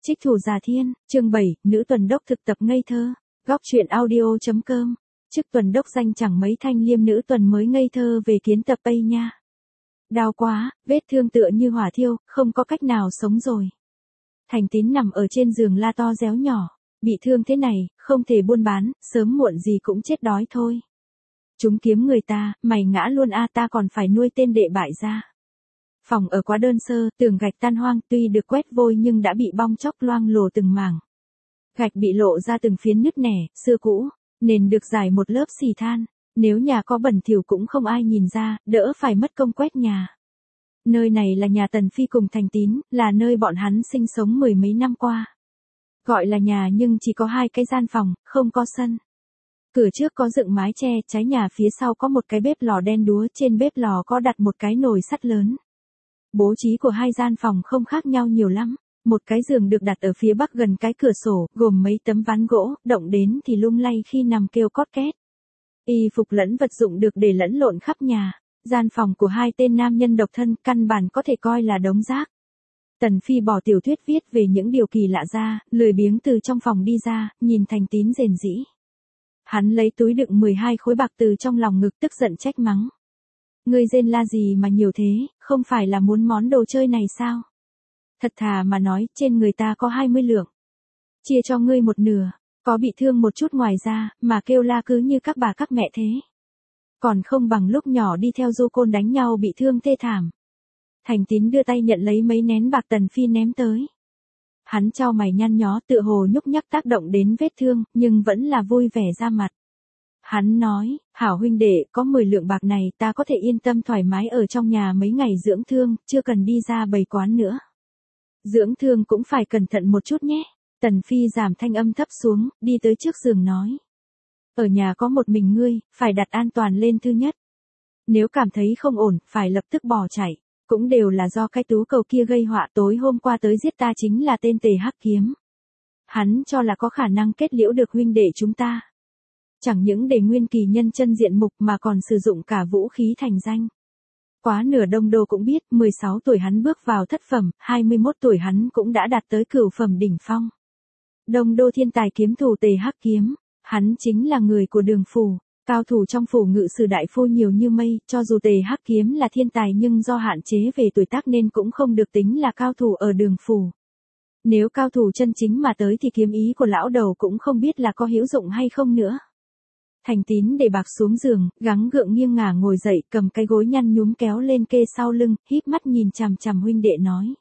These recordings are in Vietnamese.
Trích thủ Già Thiên, chương 7, nữ tuần đốc thực tập ngây thơ. Góc truyện audio.com. Chức tuần đốc danh chẳng mấy thanh liêm nữ tuần mới ngây thơ về kiến tập Tây nha. Đau quá, vết thương tựa như hỏa thiêu, không có cách nào sống rồi. Thành Tín nằm ở trên giường la to réo nhỏ, bị thương thế này, không thể buôn bán, sớm muộn gì cũng chết đói thôi. Chúng kiếm người ta, mày ngã luôn a, ta còn phải nuôi tên đệ bại ra. Phòng ở quá đơn sơ, tường gạch tan hoang, tuy được quét vôi nhưng đã bị bong chóc loang lổ từng mảng. Gạch bị lộ ra từng phiến nứt nẻ, xưa cũ, nền được rải một lớp xì than. Nếu nhà có bẩn thỉu cũng không ai nhìn ra, đỡ phải mất công quét nhà. Nơi này là nhà Tần Phi cùng Thành Tín, là nơi bọn hắn sinh sống mười mấy năm qua. Gọi là nhà nhưng chỉ có 2 cái gian phòng, không có sân. Cửa trước có dựng mái che, trái nhà phía sau có một cái bếp lò đen đúa, trên bếp lò có đặt một cái nồi sắt lớn. Bố trí của 2 gian phòng không khác nhau nhiều lắm. Một cái giường được đặt ở phía bắc gần cái cửa sổ, gồm mấy tấm ván gỗ, động đến thì lung lay khi nằm kêu cót két. Y phục lẫn vật dụng được để lẫn lộn khắp nhà. Gian phòng của 2 tên nam nhân độc thân, căn bản có thể coi là đống rác. Tần Phi bỏ tiểu thuyết viết về những điều kỳ lạ ra, lười biếng từ trong phòng đi ra, nhìn Thành Tín rền rĩ. Hắn lấy túi đựng 12 khối bạc từ trong lòng ngực, tức giận trách mắng. Ngươi rên la gì mà nhiều thế, không phải là muốn món đồ chơi này sao? Thật thà mà nói, trên người ta có 20 lượng. Chia cho ngươi một nửa, có bị thương một chút ngoài ra, mà kêu la cứ như các bà các mẹ thế. Còn không bằng lúc nhỏ đi theo du côn đánh nhau bị thương thê thảm. Thành Tín đưa tay nhận lấy mấy nén bạc Tần Phi ném tới. Hắn chau mày nhăn nhó, tựa hồ nhúc nhắc tác động đến vết thương, nhưng vẫn là vui vẻ ra mặt. Hắn nói, hảo huynh đệ, có 10 lượng bạc này ta có thể yên tâm thoải mái ở trong nhà mấy ngày dưỡng thương, chưa cần đi ra bày quán nữa. Dưỡng thương cũng phải cẩn thận một chút nhé. Tần Phi giảm thanh âm thấp xuống, đi tới trước giường nói. Ở nhà có một mình ngươi, phải đặt an toàn lên thứ nhất. Nếu cảm thấy không ổn, phải lập tức bỏ chạy. Cũng đều là do cái tú cầu kia gây họa, tối hôm qua tới giết ta chính là tên Tề Hắc Kiếm. Hắn cho là có khả năng kết liễu được huynh đệ chúng ta. Chẳng những để nguyên kỳ nhân chân diện mục mà còn sử dụng cả vũ khí thành danh. Quá nửa Đông Đô cũng biết, 16 tuổi hắn bước vào thất phẩm, 21 tuổi hắn cũng đã đạt tới cửu phẩm đỉnh phong. Đông Đô thiên tài kiếm thủ Tề Hắc Kiếm, hắn chính là người của Đường phủ, cao thủ trong phủ ngự sử đại phu nhiều như mây, cho dù Tề Hắc Kiếm là thiên tài nhưng do hạn chế về tuổi tác nên cũng không được tính là cao thủ ở Đường phủ. Nếu cao thủ chân chính mà tới thì kiếm ý của lão đầu cũng không biết là có hữu dụng hay không nữa. Thành Tín để bạc xuống giường, gắng gượng nghiêng ngả ngồi dậy, cầm cái gối nhăn nhúm kéo lên kê sau lưng, híp mắt nhìn chằm chằm huynh đệ nói.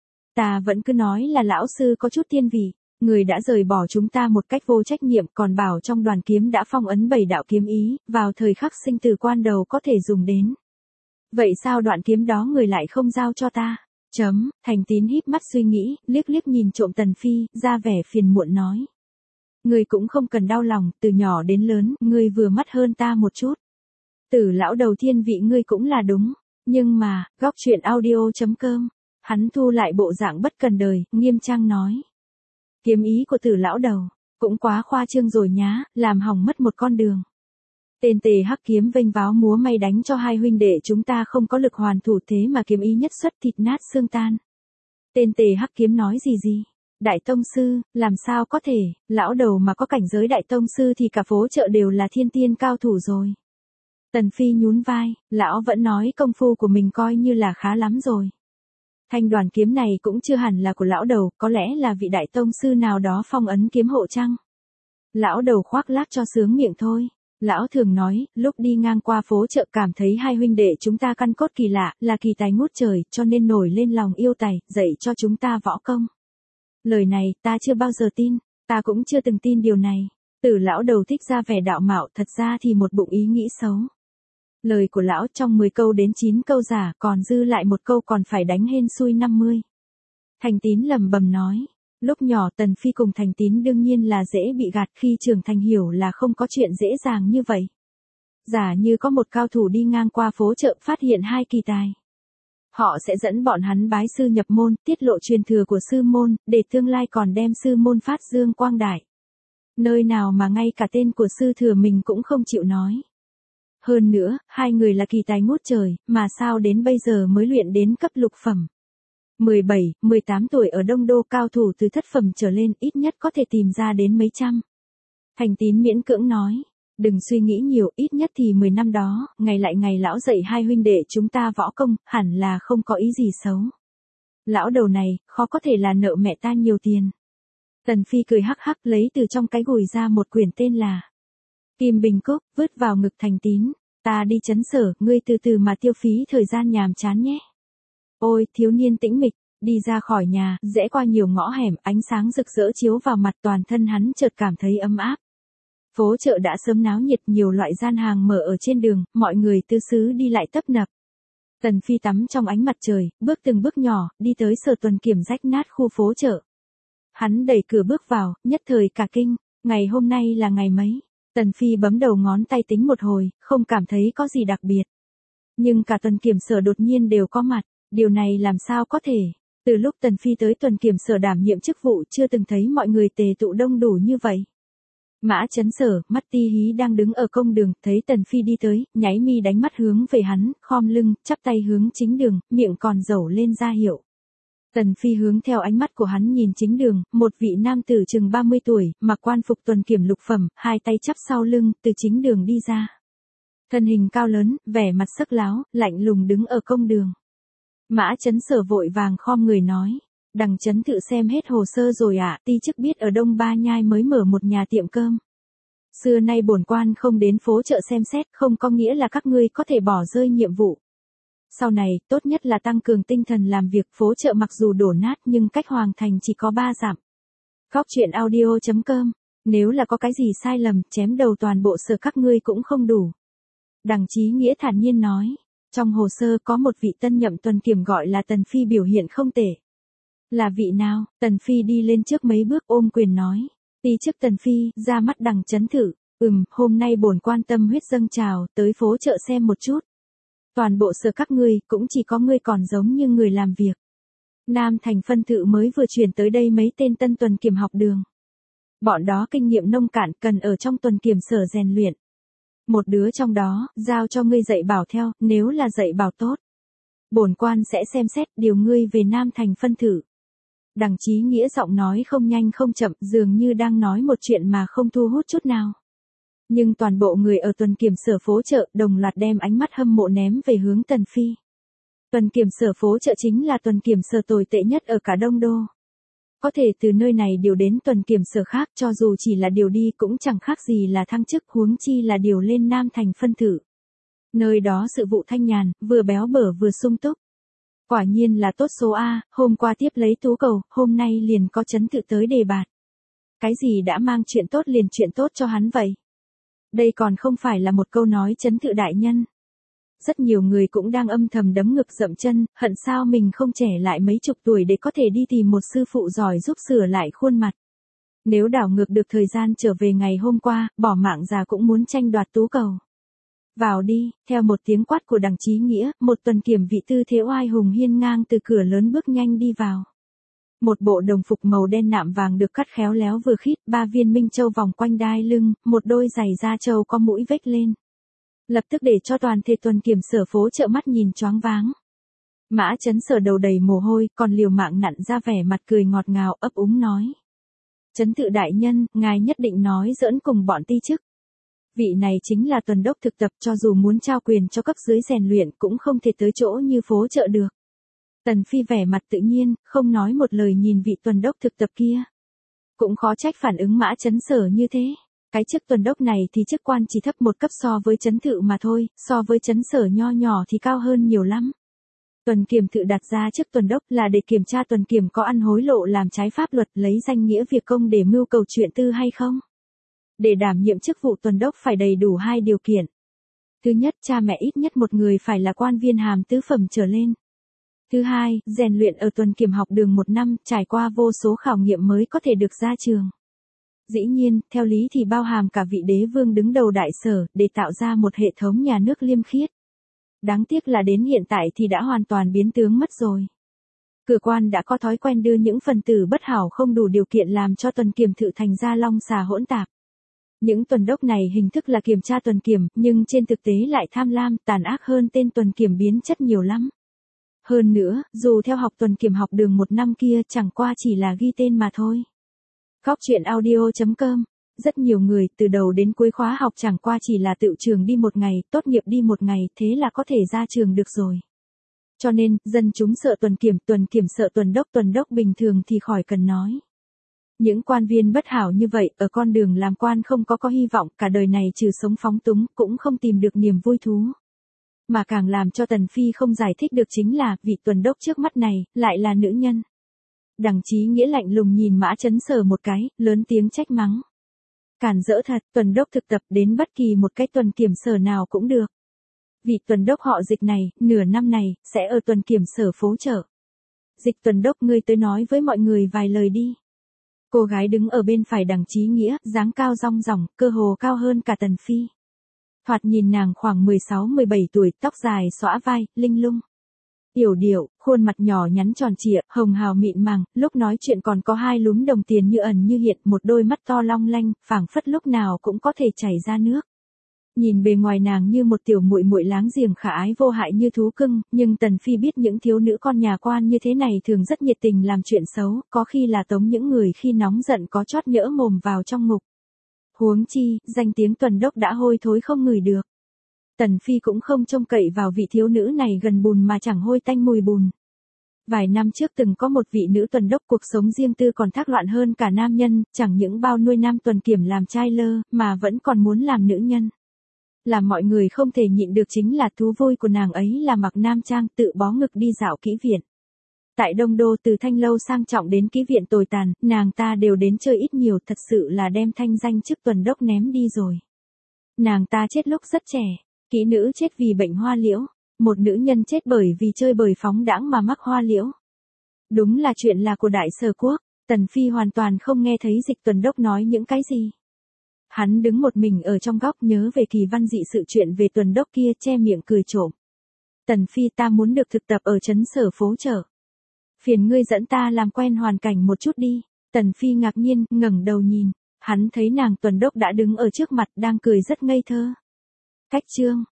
Ta vẫn cứ nói là lão sư có chút thiên vị, người đã rời bỏ chúng ta một cách vô trách nhiệm, còn bảo trong đoàn kiếm đã phong ấn 7 đạo kiếm ý, vào thời khắc sinh tử quan đầu có thể dùng đến. Vậy sao đoạn kiếm đó người lại không giao cho ta? Thành Tín híp mắt suy nghĩ, liếc liếc nhìn trộm Tần Phi, ra vẻ phiền muộn nói. Ngươi cũng không cần đau lòng, từ nhỏ đến lớn, ngươi vừa mắt hơn ta một chút. Tử lão đầu thiên vị ngươi cũng là đúng, nhưng mà, góc truyện audio.com, hắn thu lại bộ dạng bất cần đời, nghiêm trang nói. Kiếm ý của Tử lão đầu, cũng quá khoa trương rồi nhá, làm hỏng mất một con đường. Tên Tề Hắc Kiếm vênh váo múa may đánh cho 2 huynh đệ chúng ta không có lực hoàn thủ, thế mà kiếm ý nhất xuất thịt nát xương tan. Tên Tề Hắc Kiếm nói gì? Đại tông sư, làm sao có thể, lão đầu mà có cảnh giới đại tông sư thì cả phố chợ đều là thiên tiên cao thủ rồi. Tần Phi nhún vai, lão vẫn nói công phu của mình coi như là khá lắm rồi. Thanh đoàn kiếm này cũng chưa hẳn là của lão đầu, có lẽ là vị đại tông sư nào đó phong ấn kiếm hộ chăng. Lão đầu khoác lác cho sướng miệng thôi. Lão thường nói, lúc đi ngang qua phố chợ cảm thấy 2 huynh đệ chúng ta căn cốt kỳ lạ, là kỳ tài ngút trời, cho nên nổi lên lòng yêu tài, dạy cho chúng ta võ công. Lời này, ta chưa bao giờ tin, ta cũng chưa từng tin điều này. Tử lão đầu thích ra vẻ đạo mạo, thật ra thì một bụng ý nghĩ xấu. Lời của lão trong 10 câu đến 9 câu giả, còn dư lại một câu còn phải đánh hên xui 50. Thành Tín lẩm bẩm nói, lúc nhỏ Tần Phi cùng Thành Tín đương nhiên là dễ bị gạt, khi trưởng thành hiểu là không có chuyện dễ dàng như vậy. Giả như có một cao thủ đi ngang qua phố chợ phát hiện 2 kỳ tài. Họ sẽ dẫn bọn hắn bái sư nhập môn, tiết lộ truyền thừa của sư môn, để tương lai còn đem sư môn phát dương quang đại. Nơi nào mà ngay cả tên của sư thừa mình cũng không chịu nói. Hơn nữa, 2 người là kỳ tài ngút trời, mà sao đến bây giờ mới luyện đến cấp lục phẩm. 17, 18 tuổi ở Đông Đô cao thủ từ thất phẩm trở lên ít nhất có thể tìm ra đến mấy trăm. Thành Tín miễn cưỡng nói. Đừng suy nghĩ nhiều, ít nhất thì 10 năm đó, ngày lại ngày lão dạy hai huynh đệ chúng ta võ công, hẳn là không có ý gì xấu. Lão đầu này, khó có thể là nợ mẹ ta nhiều tiền. Tần Phi cười hắc hắc lấy từ trong cái gùi ra một quyển tên là Kim Bình Cốc, vứt vào ngực Thành Tín. Ta đi trấn Sở, ngươi từ từ mà tiêu phí thời gian nhàm chán nhé. Ôi, thiếu niên tĩnh mịch, đi ra khỏi nhà, rẽ qua nhiều ngõ hẻm, ánh sáng rực rỡ chiếu vào mặt toàn thân hắn chợt cảm thấy ấm áp. Phố chợ đã sớm náo nhiệt, nhiều loại gian hàng mở ở trên đường, mọi người tứ xứ đi lại tấp nập. Tần Phi tắm trong ánh mặt trời, bước từng bước nhỏ, đi tới Sở Tuần Kiểm rách nát khu phố chợ. Hắn đẩy cửa bước vào, nhất thời cả kinh, ngày hôm nay là ngày mấy? Tần Phi bấm đầu ngón tay tính một hồi, không cảm thấy có gì đặc biệt. Nhưng cả Tuần Kiểm Sở đột nhiên đều có mặt, điều này làm sao có thể? Từ lúc Tần Phi tới Tuần Kiểm Sở đảm nhiệm chức vụ chưa từng thấy mọi người tề tụ đông đủ như vậy. Mã Chấn Sở, mắt ti hí đang đứng ở công đường, thấy Tần Phi đi tới, nháy mi đánh mắt hướng về hắn, khom lưng, chắp tay hướng chính đường, miệng còn dẩu lên ra hiệu. Tần Phi hướng theo ánh mắt của hắn nhìn chính đường, một vị nam tử chừng 30 tuổi, mặc quan phục tuần kiểm lục phẩm, hai tay chắp sau lưng, từ chính đường đi ra. Thân hình cao lớn, vẻ mặt sắc láo, lạnh lùng đứng ở công đường. Mã Chấn Sở vội vàng khom người nói. Đằng Chấn tự xem hết hồ sơ rồi ạ, ti chức biết ở Đông Ba Nhai mới mở một nhà tiệm cơm. Xưa nay bổn quan không đến phố chợ xem xét, không có nghĩa là các ngươi có thể bỏ rơi nhiệm vụ. Sau này, tốt nhất là tăng cường tinh thần làm việc, phố chợ mặc dù đổ nát nhưng cách Hoàng Thành chỉ có 3 dặm. Góc truyện audio.com, nếu là có cái gì sai lầm, chém đầu toàn bộ Sở các ngươi cũng không đủ. Đằng Chí Nghĩa thản nhiên nói, trong hồ sơ có một vị tân nhậm tuần kiểm gọi là Tần Phi biểu hiện không tệ. Là vị nào? Tần Phi đi lên trước mấy bước ôm quyền nói. Ti chức Tần Phi, ra mắt Đằng Chấn thử. Hôm nay bổn quan tâm huyết dâng trào, tới phố chợ xem một chút. Toàn bộ Sở các ngươi, cũng chỉ có ngươi còn giống như người làm việc. Nam Thành phân thự mới vừa chuyển tới đây mấy tên tân tuần kiểm học đường. Bọn đó kinh nghiệm nông cạn, cần ở trong tuần kiểm Sở rèn luyện. Một đứa trong đó, giao cho ngươi dạy bảo theo, nếu là dạy bảo tốt. Bổn quan sẽ xem xét điều ngươi về Nam Thành phân thự. Đằng Chí Nghĩa giọng nói không nhanh không chậm, dường như đang nói một chuyện mà không thu hút chút nào. Nhưng toàn bộ người ở tuần kiểm Sở phố chợ đồng loạt đem ánh mắt hâm mộ ném về hướng Tần Phi. Tuần kiểm Sở phố chợ chính là tuần kiểm Sở tồi tệ nhất ở cả Đông Đô. Có thể từ nơi này điều đến tuần kiểm Sở khác, cho dù chỉ là điều đi cũng chẳng khác gì là thăng chức, huống chi là điều lên Nam Thành phân thự. Nơi đó sự vụ thanh nhàn, vừa béo bở vừa sung túc. Quả nhiên là tốt số A, hôm qua tiếp lấy tú cầu, hôm nay liền có Chấn tự tới đề bạt. Cái gì đã mang chuyện tốt liền chuyện tốt cho hắn vậy? Đây còn không phải là một câu nói Chấn tự đại nhân. Rất nhiều người cũng đang âm thầm đấm ngực dậm chân, hận sao mình không trẻ lại mấy chục tuổi để có thể đi tìm một sư phụ giỏi giúp sửa lại khuôn mặt. Nếu đảo ngược được thời gian trở về ngày hôm qua, bỏ mạng già cũng muốn tranh đoạt tú cầu. Vào đi, theo một tiếng quát của Đằng Chí Nghĩa, một tuần kiểm vị tư thế oai hùng hiên ngang từ cửa lớn bước nhanh đi vào. Một bộ đồng phục màu đen nạm vàng được cắt khéo léo vừa khít, 3 viên minh châu vòng quanh đai lưng, một đôi giày da trâu có mũi vếch lên. Lập tức để cho toàn thể tuần kiểm Sở phố chợ mắt nhìn choáng váng. Mã Chấn Sở đầu đầy mồ hôi, còn liều mạng nặn ra vẻ mặt cười ngọt ngào ấp úng nói. Chấn tự đại nhân, ngài nhất định nói giỡn cùng bọn ti chức. Vị này chính là tuần đốc thực tập, cho dù muốn trao quyền cho cấp dưới rèn luyện cũng không thể tới chỗ như phố chợ được. Tần Phi vẻ mặt tự nhiên, không nói một lời nhìn vị tuần đốc thực tập kia. Cũng khó trách phản ứng Mã Chấn Sở như thế. Cái chức tuần đốc này thì chức quan chỉ thấp một cấp so với Chấn thự mà thôi, so với Chấn Sở nho nhỏ thì cao hơn nhiều lắm. Tuần kiểm thự đặt ra chức tuần đốc là để kiểm tra tuần kiểm có ăn hối lộ làm trái pháp luật, lấy danh nghĩa việc công để mưu cầu chuyện tư hay không. Để đảm nhiệm chức vụ tuần đốc phải đầy đủ 2 điều kiện. Thứ nhất, cha mẹ ít nhất một người phải là quan viên hàm tứ phẩm trở lên. Thứ hai, rèn luyện ở tuần kiểm học đường 1 năm, trải qua vô số khảo nghiệm mới có thể được ra trường. Dĩ nhiên, theo lý thì bao hàm cả vị đế vương đứng đầu đại Sở, để tạo ra một hệ thống nhà nước liêm khiết. Đáng tiếc là đến hiện tại thì đã hoàn toàn biến tướng mất rồi. Cửa quan đã có thói quen đưa những phần tử bất hảo không đủ điều kiện làm cho tuần kiểm thự thành ra long xà hỗn tạp. Những tuần đốc này hình thức là kiểm tra tuần kiểm, nhưng trên thực tế lại tham lam, tàn ác hơn tên tuần kiểm biến chất nhiều lắm. Hơn nữa, dù theo học tuần kiểm học đường 1 năm kia chẳng qua chỉ là ghi tên mà thôi. Góc chuyện audio.com. Rất nhiều người từ đầu đến cuối khóa học chẳng qua chỉ là tự trường đi 1 ngày, tốt nghiệp đi 1 ngày, thế là có thể ra trường được rồi. Cho nên, dân chúng sợ tuần kiểm sợ tuần đốc bình thường thì khỏi cần nói. Những quan viên bất hảo như vậy, ở con đường làm quan không có hy vọng, cả đời này trừ sống phóng túng, cũng không tìm được niềm vui thú. Mà càng làm cho Tần Phi không giải thích được chính là, vị tuần đốc trước mắt này, lại là nữ nhân. Đằng Chí Nghĩa lạnh lùng nhìn Mã Chấn Sở một cái, lớn tiếng trách mắng. Cản rỡ thật, tuần đốc thực tập đến bất kỳ một cái tuần kiểm sở nào cũng được. Vị tuần đốc họ Dịch này, nửa năm này, sẽ ở tuần kiểm sở phố chợ. Dịch tuần đốc, ngươi tới nói với mọi người vài lời đi. Cô gái đứng ở bên phải Đằng Chí Nghĩa, dáng cao rong ròng, cơ hồ cao hơn cả Tần Phi. Thoạt nhìn nàng khoảng 16-17 tuổi, tóc dài xõa vai, linh lung. Yểu điệu, khuôn mặt nhỏ nhắn tròn trịa, hồng hào mịn màng, lúc nói chuyện còn có 2 lúm đồng tiền như ẩn như hiện, một đôi mắt to long lanh, phảng phất lúc nào cũng có thể chảy ra nước. Nhìn bề ngoài nàng như một tiểu muội muội láng giềng khả ái vô hại như thú cưng, nhưng Tần Phi biết những thiếu nữ con nhà quan như thế này thường rất nhiệt tình làm chuyện xấu, có khi là tống những người khi nóng giận có chót nhỡ mồm vào trong ngục. Huống chi, danh tiếng tuần đốc đã hôi thối không ngửi được. Tần Phi cũng không trông cậy vào vị thiếu nữ này gần bùn mà chẳng hôi tanh mùi bùn. Vài năm trước từng có một vị nữ tuần đốc cuộc sống riêng tư còn thác loạn hơn cả nam nhân, chẳng những bao nuôi nam tuần kiểm làm trai lơ, mà vẫn còn muốn làm nữ nhân. Làm mọi người không thể nhịn được chính là thú vui của nàng ấy là mặc nam trang tự bó ngực đi dạo kỹ viện. Tại Đông Đô từ thanh lâu sang trọng đến kỹ viện tồi tàn, nàng ta đều đến chơi ít nhiều, thật sự là đem thanh danh chức tuần đốc ném đi rồi. Nàng ta chết lúc rất trẻ, kỹ nữ chết vì bệnh hoa liễu, một nữ nhân chết bởi vì chơi bời phóng đãng mà mắc hoa liễu. Đúng là chuyện là của Đại Sở Quốc, Tần Phi hoàn toàn không nghe thấy Dịch tuần đốc nói những cái gì. Hắn đứng một mình ở trong góc nhớ về Kỳ Văn dị sự chuyện về tuần đốc kia, che miệng cười trộm. Tần Phi, ta muốn được thực tập ở trấn sở phố chợ. Phiền ngươi dẫn ta làm quen hoàn cảnh một chút đi. Tần Phi ngạc nhiên, ngẩng đầu nhìn. Hắn thấy nàng tuần đốc đã đứng ở trước mặt đang cười rất ngây thơ. Cách chương.